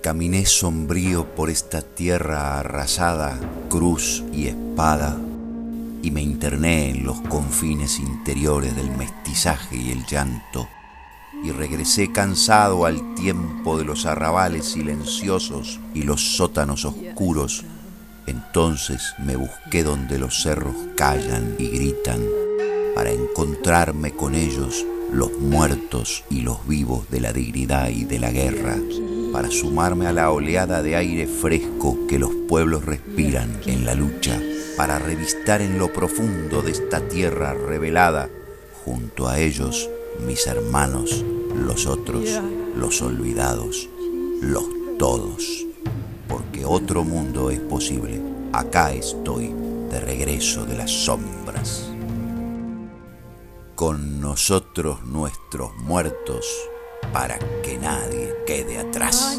Caminé sombrío por esta tierra arrasada, cruz y espada, y me interné en los confines interiores del mestizaje y el llanto, y regresé cansado al tiempo de los arrabales silenciosos y los sótanos oscuros. Entonces me busqué donde los cerros callan y gritan, para encontrarme con ellos, los muertos y los vivos de la dignidad y de la guerra, para sumarme a la oleada de aire fresco que los pueblos respiran en la lucha, para revistar en lo profundo de esta tierra revelada, junto a ellos, mis hermanos, los otros, los olvidados, los todos. Porque otro mundo es posible. Acá estoy, de regreso de las sombras. Con nosotros nuestros muertos, para que nadie quede atrás.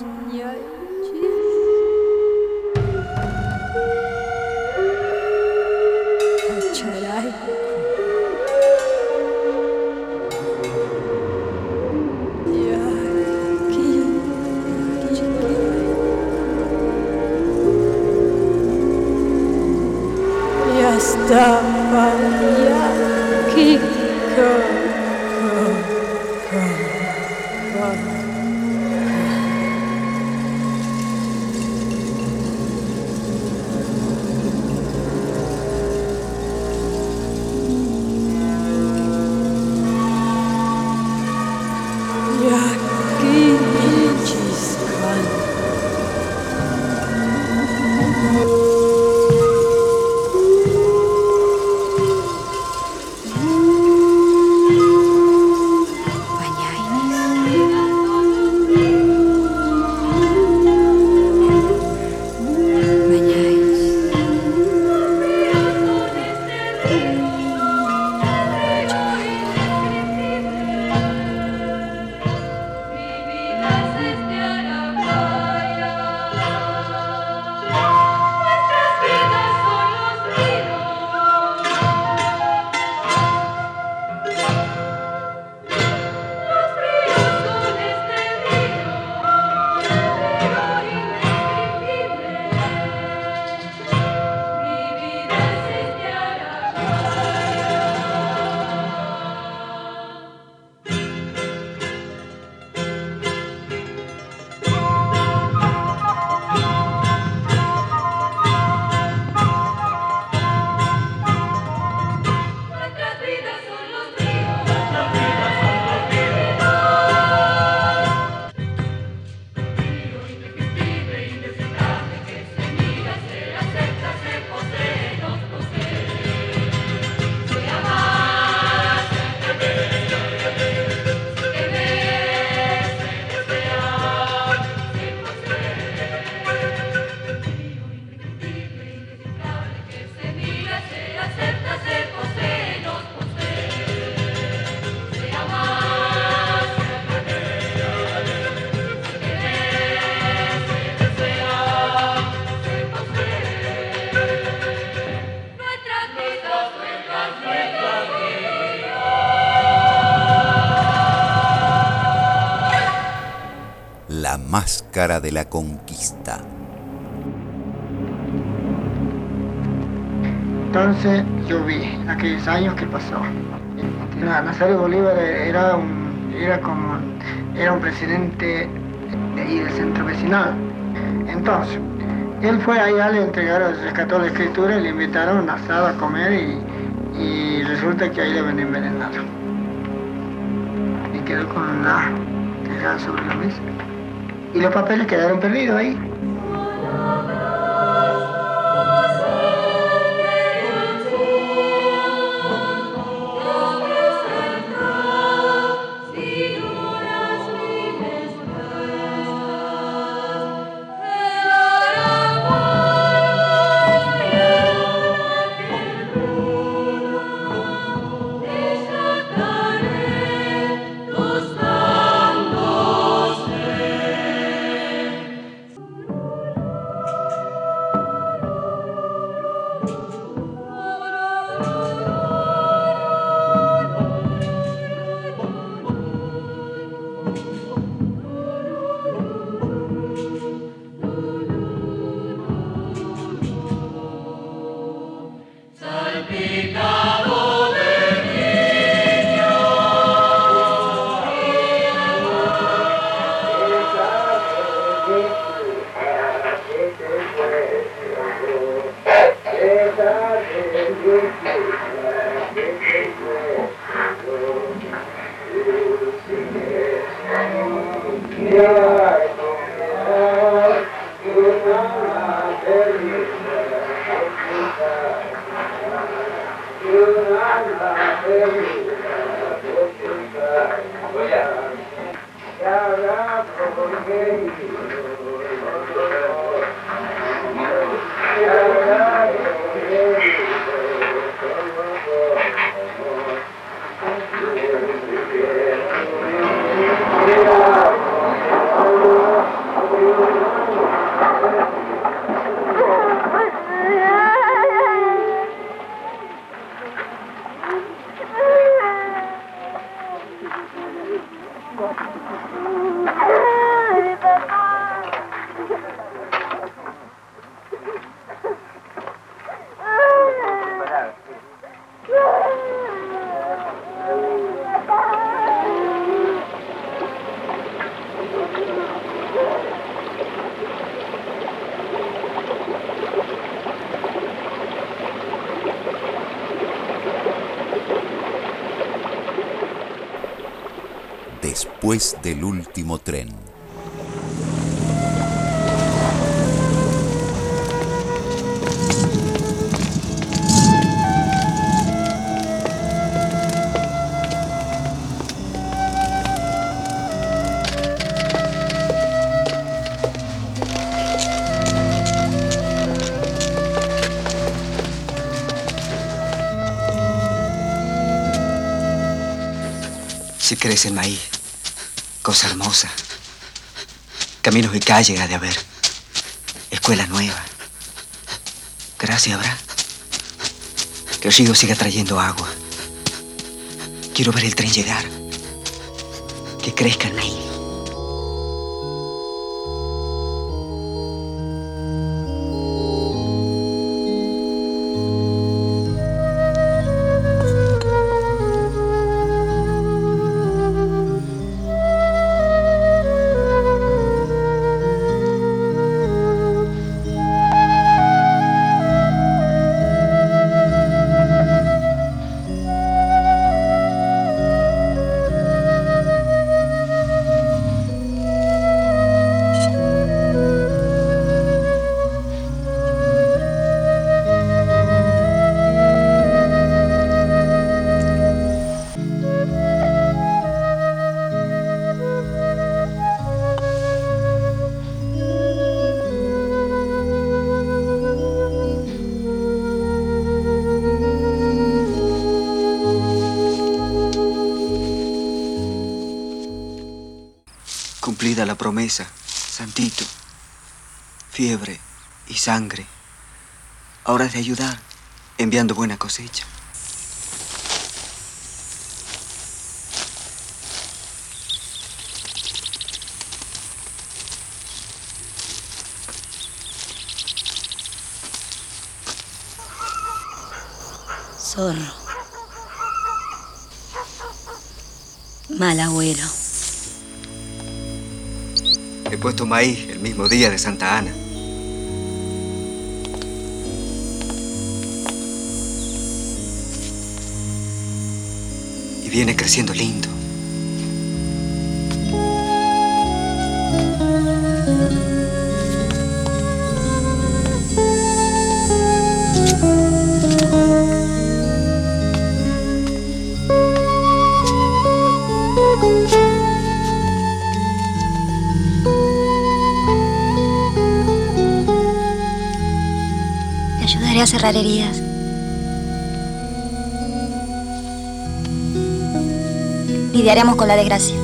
La máscara de la conquista. Entonces yo vi aquellos años que pasó. Nazario Bolívar era un presidente de ahí del centro vecinal. Entonces, él fue allá, le entregaron, rescató la escritura y le invitaron a un asado a comer y resulta que ahí le habían envenenado. Y quedó con una tirada sobre la mesa. Y los papeles quedaron perdidos ahí. Después del último tren. Si crece el maíz, cosa hermosa. Caminos y calles ha de haber. Escuela nueva. Gracias habrá. Que el río siga trayendo agua. Quiero ver el tren llegar. Que crezca el maíz. Cumplida la promesa, Santito, fiebre y sangre, ahora es de ayudar, enviando buena cosecha. Zorro. Mal agüero. He puesto maíz el mismo día de Santa Ana. Y viene creciendo lindo. A cerrar heridas. Lidiaremos con la desgracia.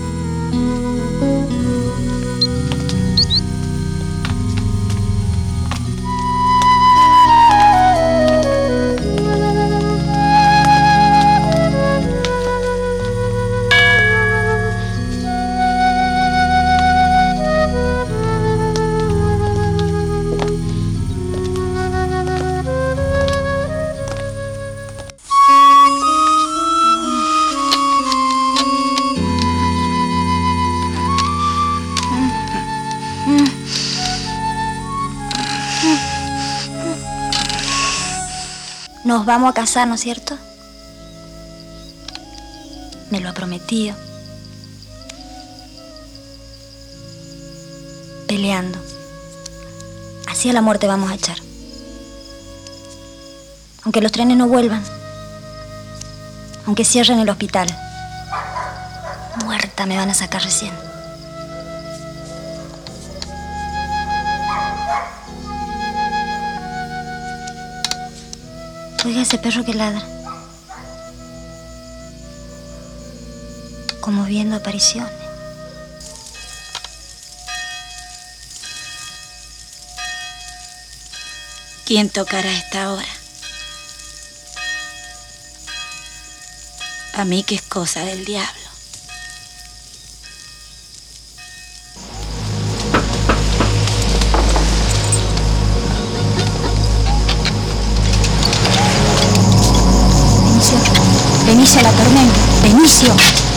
Nos vamos a casar, ¿no es cierto? Me lo ha prometido. Peleando. Así a la muerte vamos a echar. Aunque los trenes no vuelvan. Aunque cierren el hospital. Muerta me van a sacar recién. Oiga ese perro que ladra. Como viendo apariciones. ¿Quién tocará a esta hora? A mí que es cosa del diablo. Benicio, la tormenta. Benicio.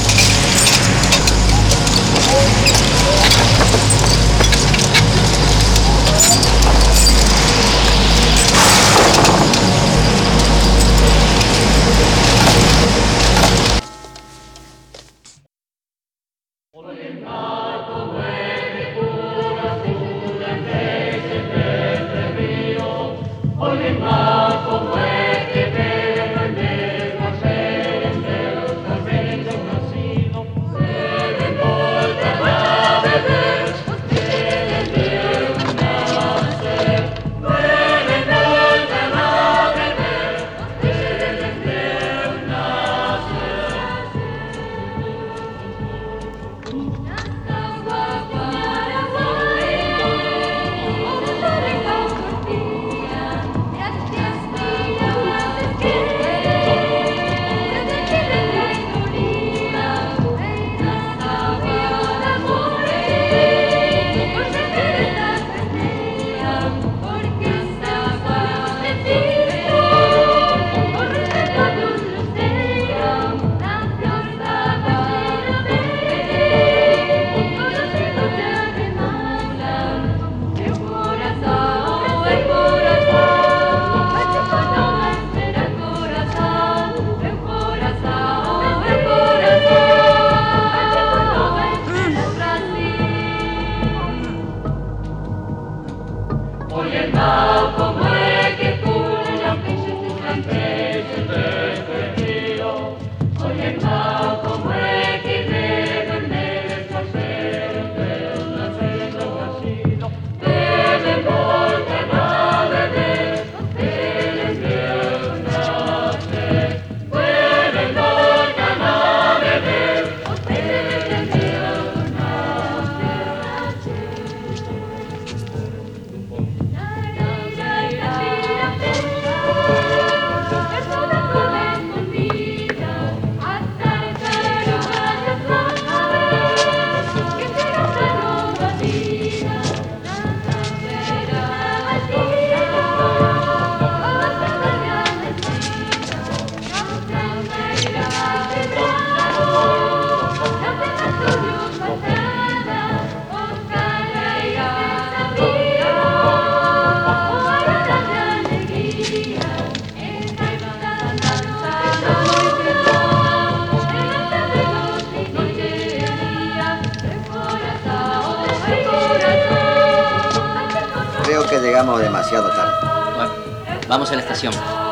Creo que llegamos demasiado tarde. Bueno, vamos a la estación.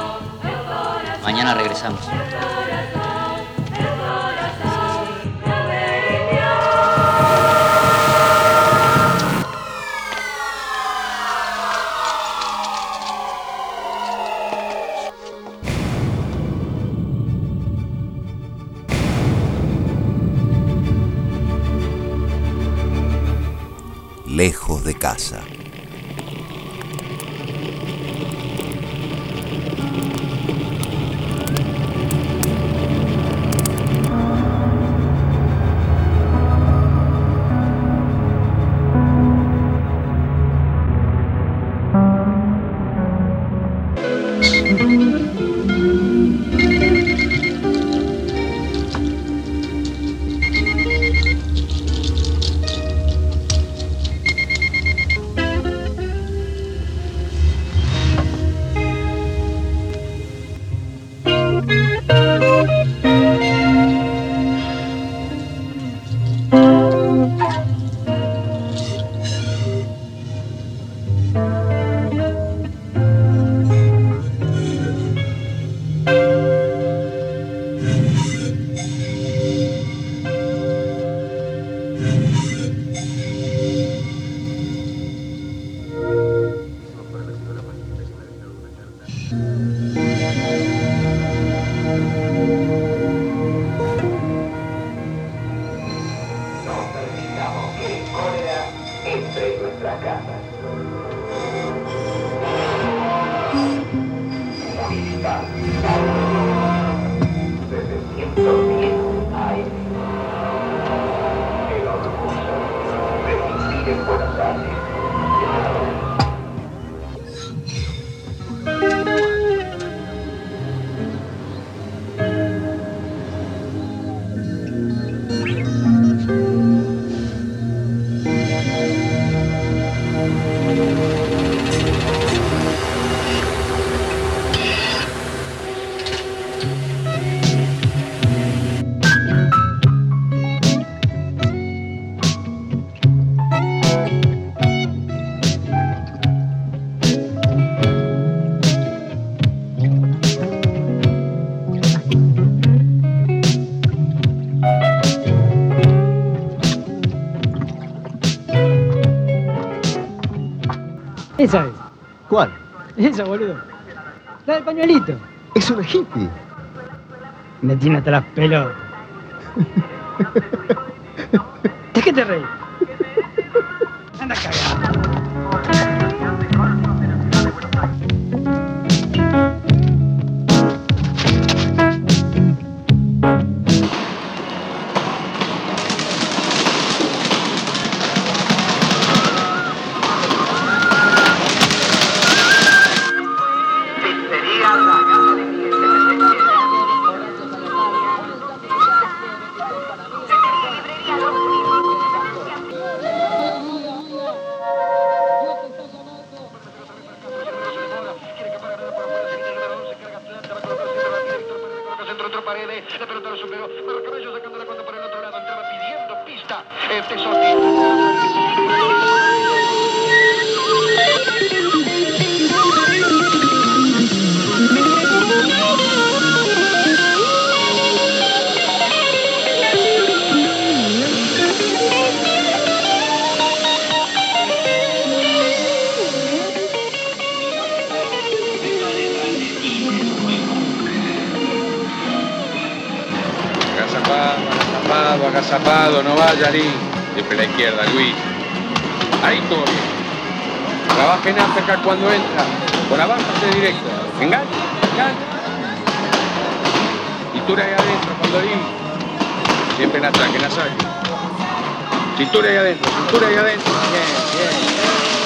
Mañana regresamos. Lejos de casa. nuestras casas. Movilidad. Desde 110 AM. El orgullo de vivir en Buenos Aires. Esa es. ¿Cuál? Esa, boludo. La del pañuelito. Es una hippie. Me tiene hasta las pelotas. ¿De qué te reís? Anda cagado. Agazapado, no vaya ahí. Siempre la izquierda, Luis. Ahí todo bien. Trabaja en África cuando entra. Por abajo hace directo. Engancha, engancha. Cintura ahí adentro cuando ahí. Siempre en ataque, en asalto. Cintura ahí adentro, cintura ahí adentro. Bien, bien.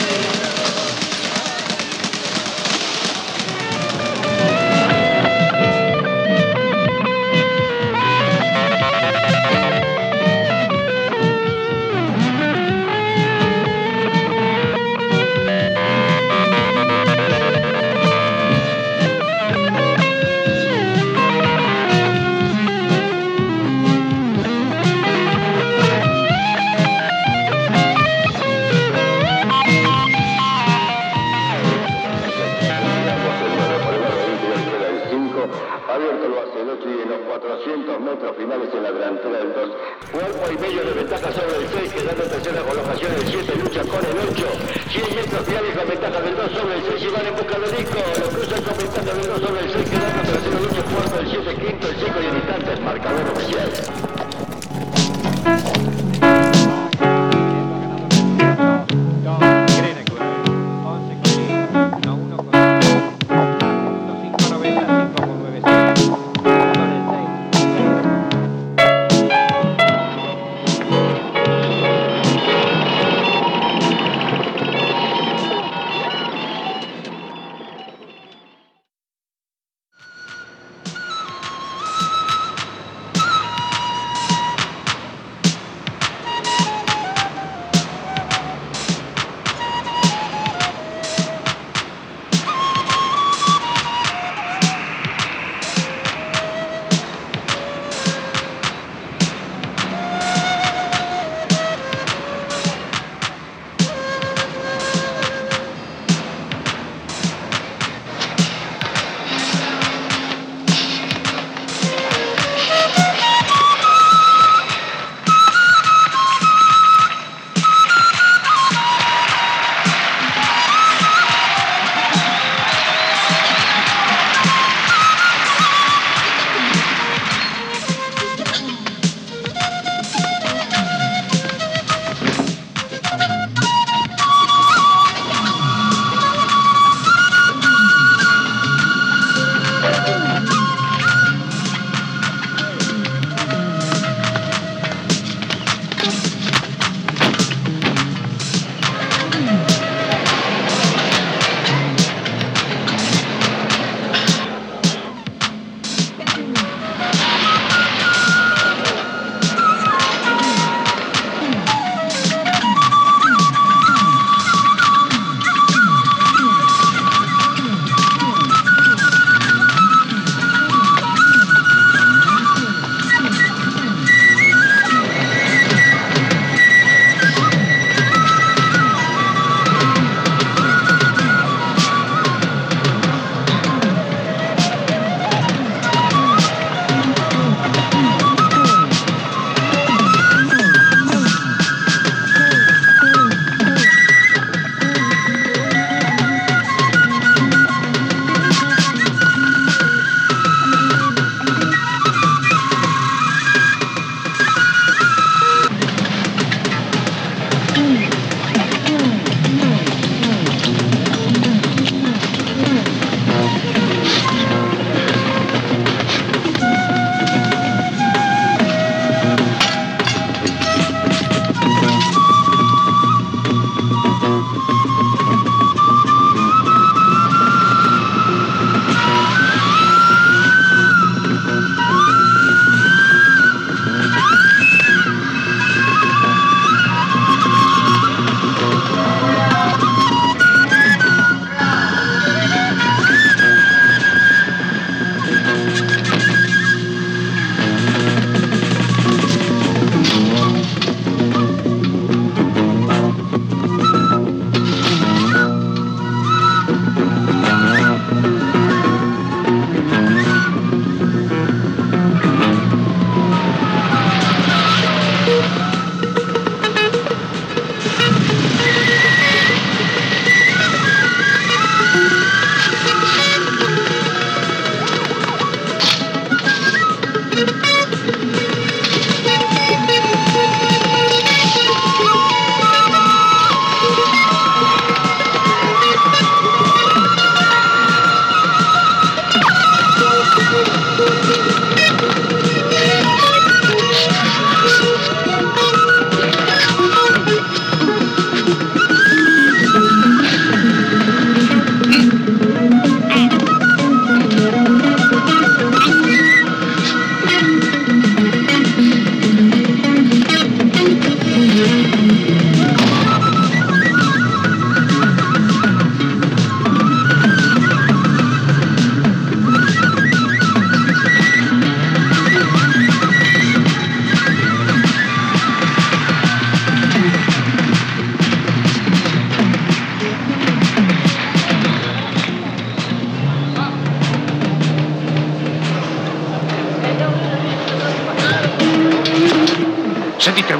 Abierto lo hace el 8 y en los 400 metros finales en la delantera del 2. Cuerpo y medio de ventaja sobre el 6, quedando en tercera colocación el 7, lucha con el 8. 100 metros finales con ventaja del 2 sobre el 6 y van en busca del disco. Lo cruzan con ventaja del 2 sobre el 6, quedando en tercera lucha cuarto, el 7, quinto, el 5 y en instantes marcador oficial.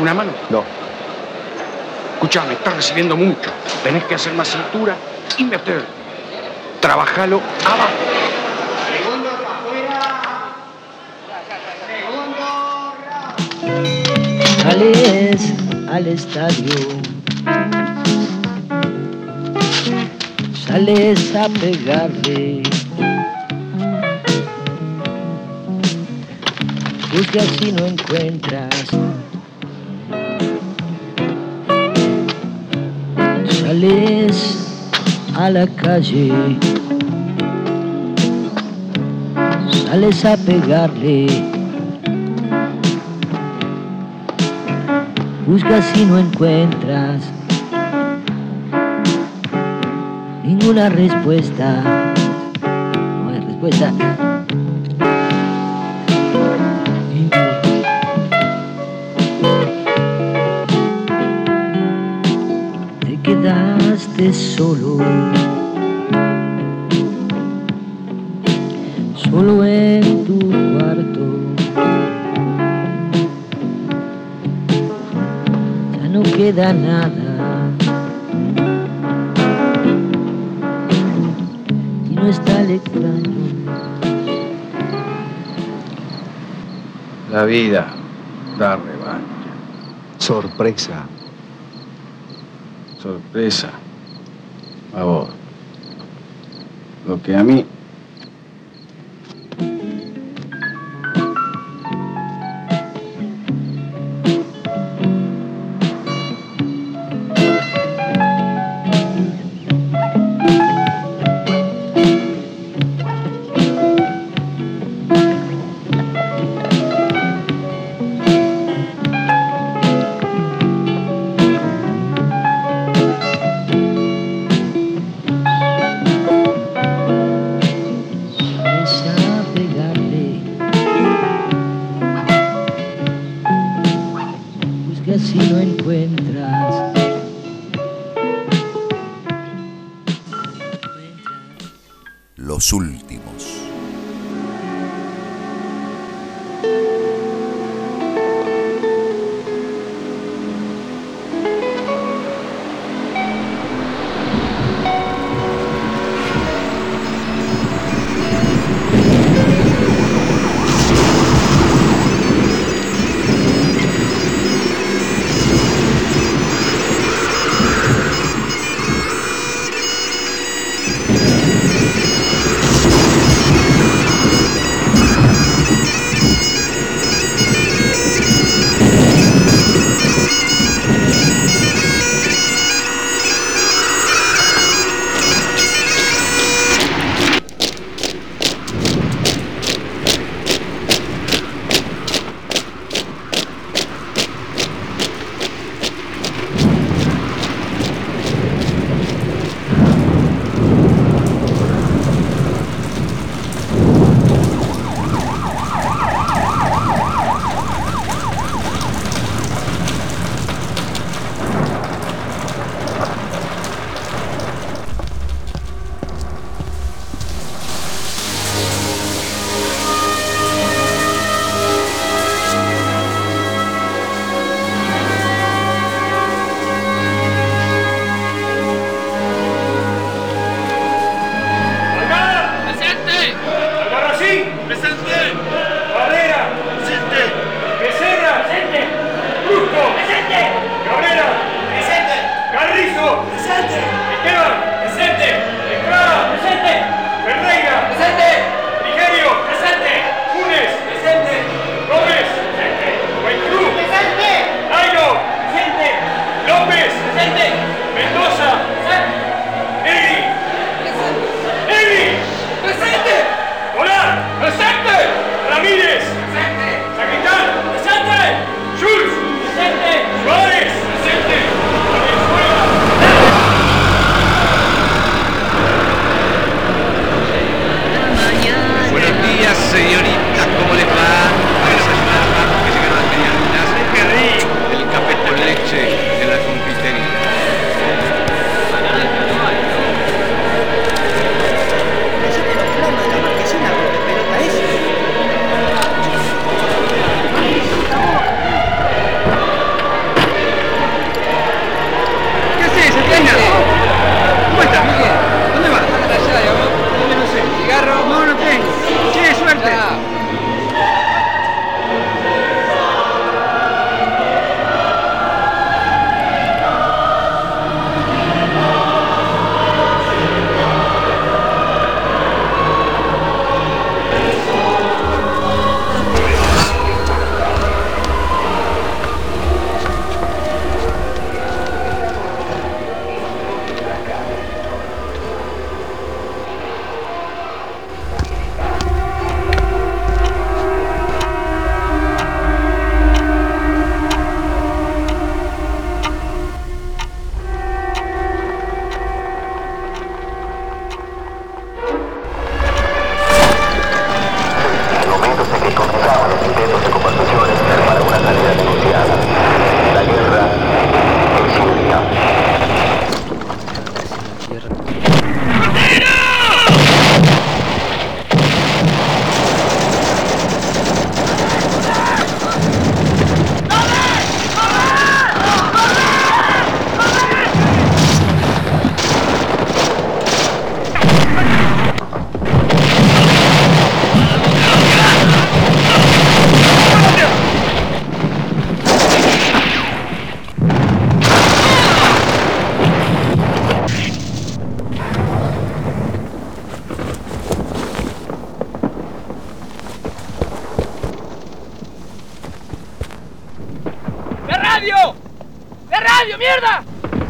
¿Una mano? No. Escuchame, estás recibiendo mucho. Tenés que hacer más cintura y meter. Trabajalo abajo. Segundos afuera. Sales al estadio, sales a pegarle, buscas si no encuentras, sales a la calle, sales a pegarle, buscas si no encuentras ninguna respuesta. No hay respuesta. Te quedaste solo, solo en tu cuarto. No queda nada y no está el extraño. La vida da revancha. Sorpresa. Sorpresa. A vos. Lo que a mí... Si no encuentras Los últimos. mierda!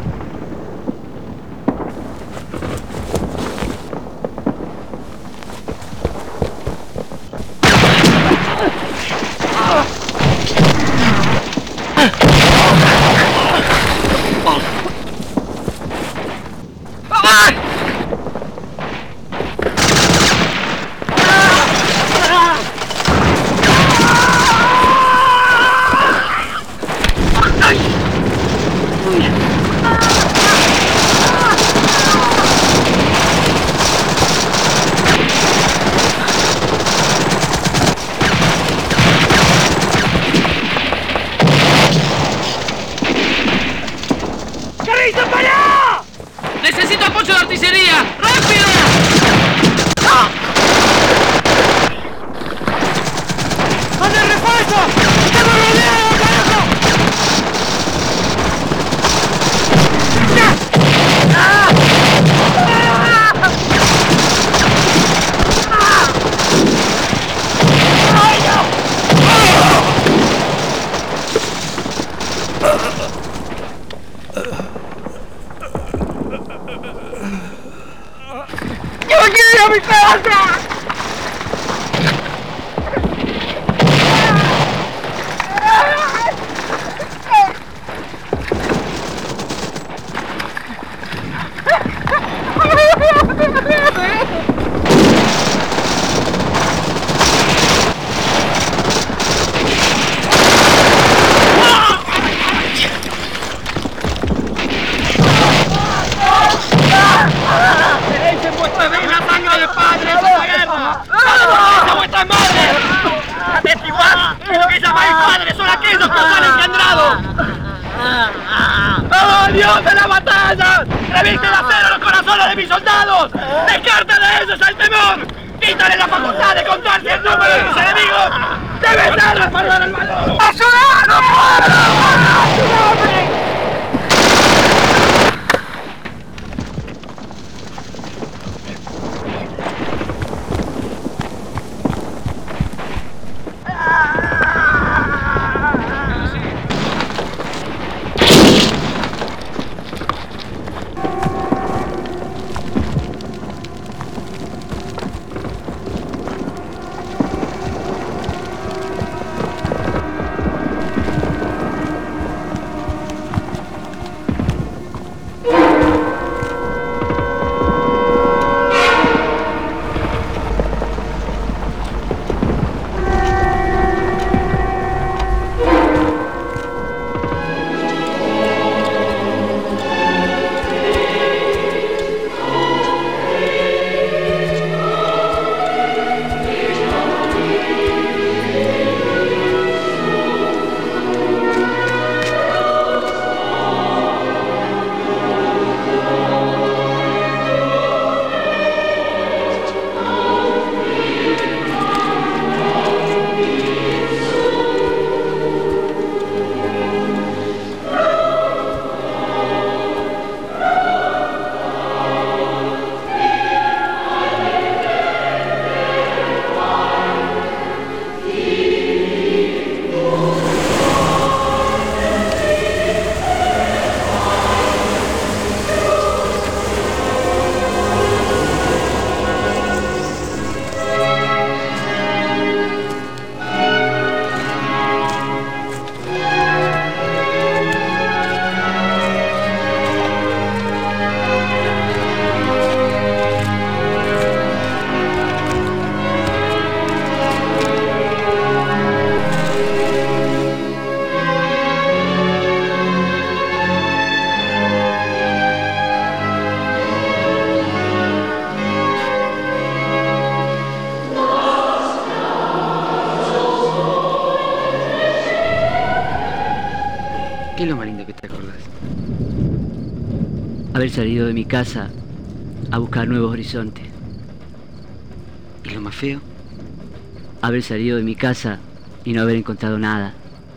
¡Necesito apoyo de artillería! ¡Rápido! ¡Ande refuerzo! ¡Estamos rodeados, carajo! ¡Ay, no! ¡Yo me quiero ir a mi casa! ¡Oh, Dios de la batalla! ¡Reviste de acero los corazones de mis soldados! ¡Descarta de ellos el temor! ¡Quítale la facultad de contarse el número de mis enemigos! ¡Debe ser la palabra del valor! ¡Ayúdanos! ¡Ayúdame! ¿Qué es lo más lindo que te acordás? Haber salido de mi casa a buscar nuevos horizontes. ¿Y lo más feo? Haber salido de mi casa y no haber encontrado nada.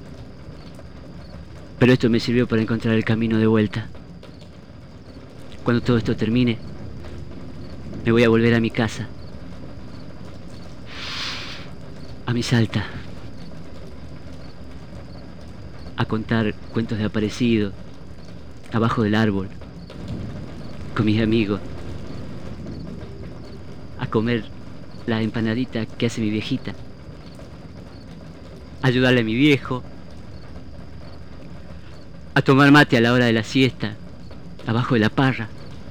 Pero esto me sirvió para encontrar el camino de vuelta. Cuando todo esto termine, me voy a volver a mi casa. A mi Salta. A contar cuentos de aparecido abajo del árbol, con mis amigos, a comer la empanadita que hace mi viejita, a ayudarle a mi viejo, a tomar mate a la hora de la siesta, abajo de la parra.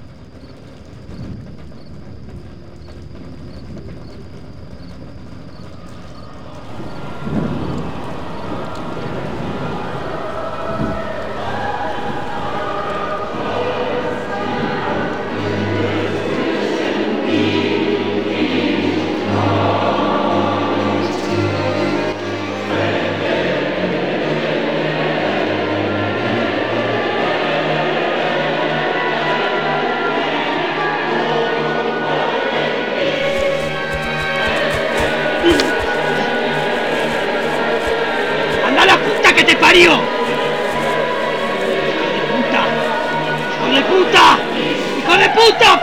¡Hijo de puta! ¡Hijo de puta!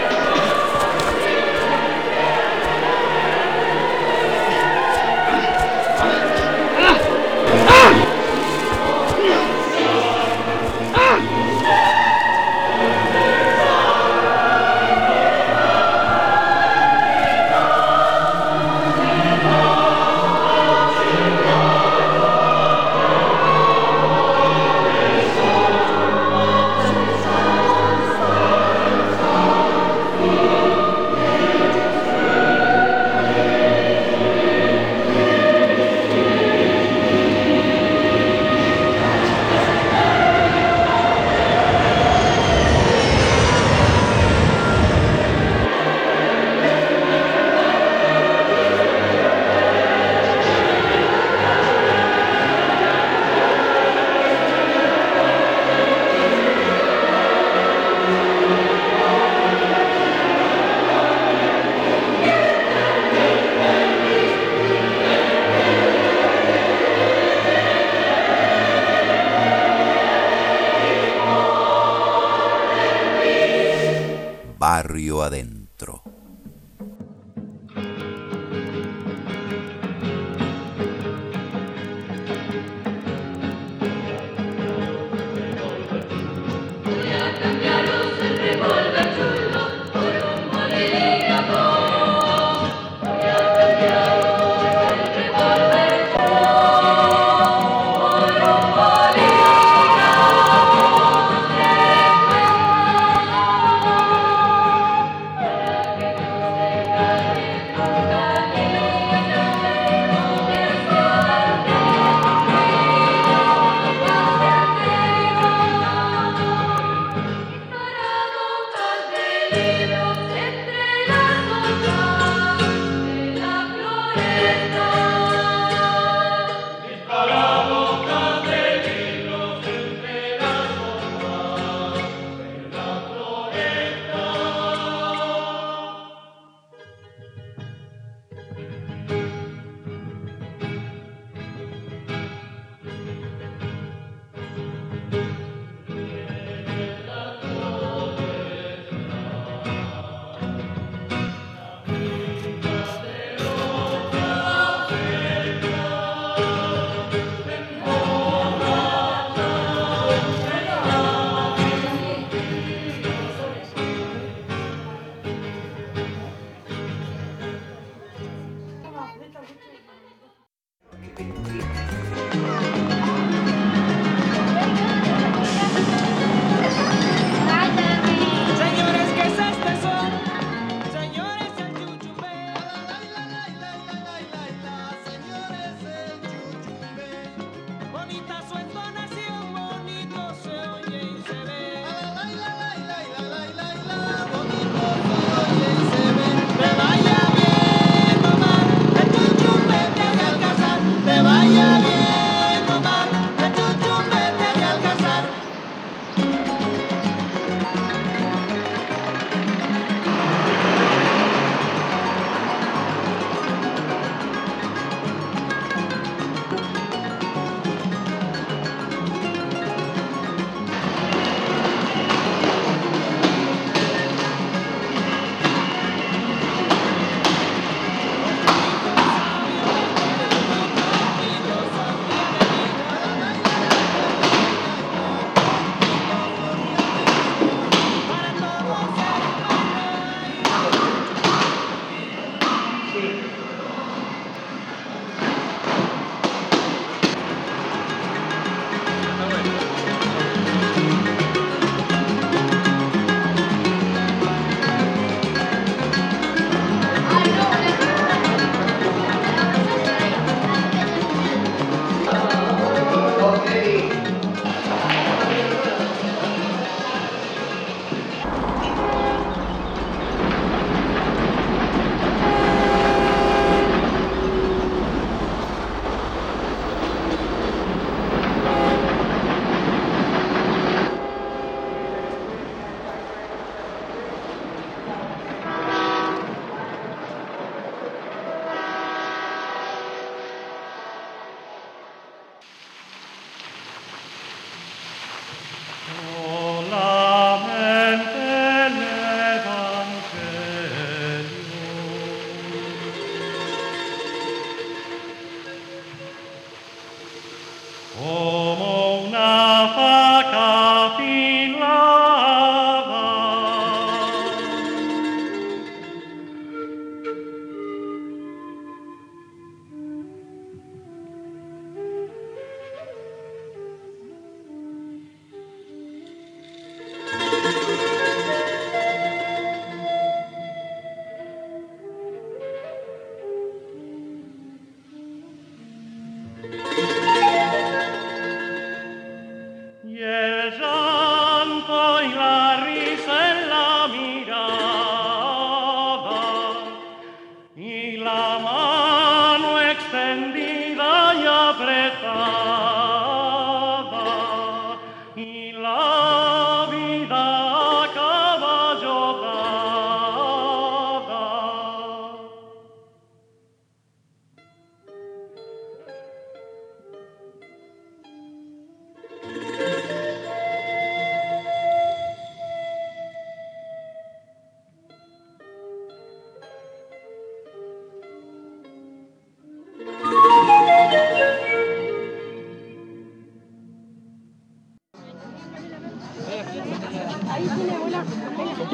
Barrio adentro.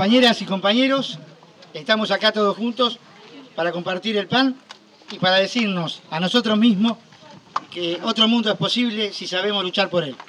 Compañeras y compañeros, estamos acá todos juntos para compartir el pan y para decirnos a nosotros mismos que otro mundo es posible si sabemos luchar por él.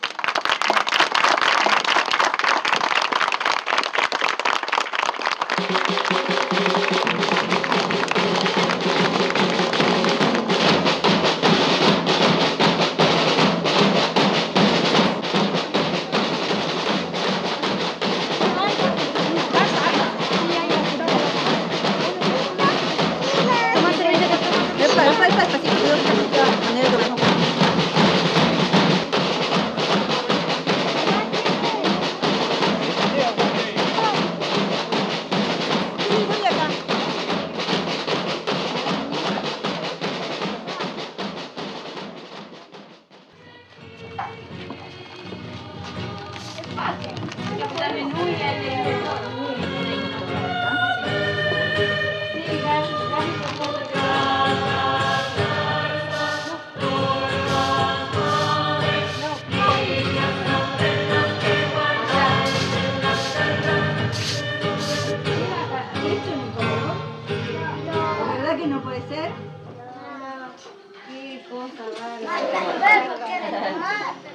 Qué cosa rara.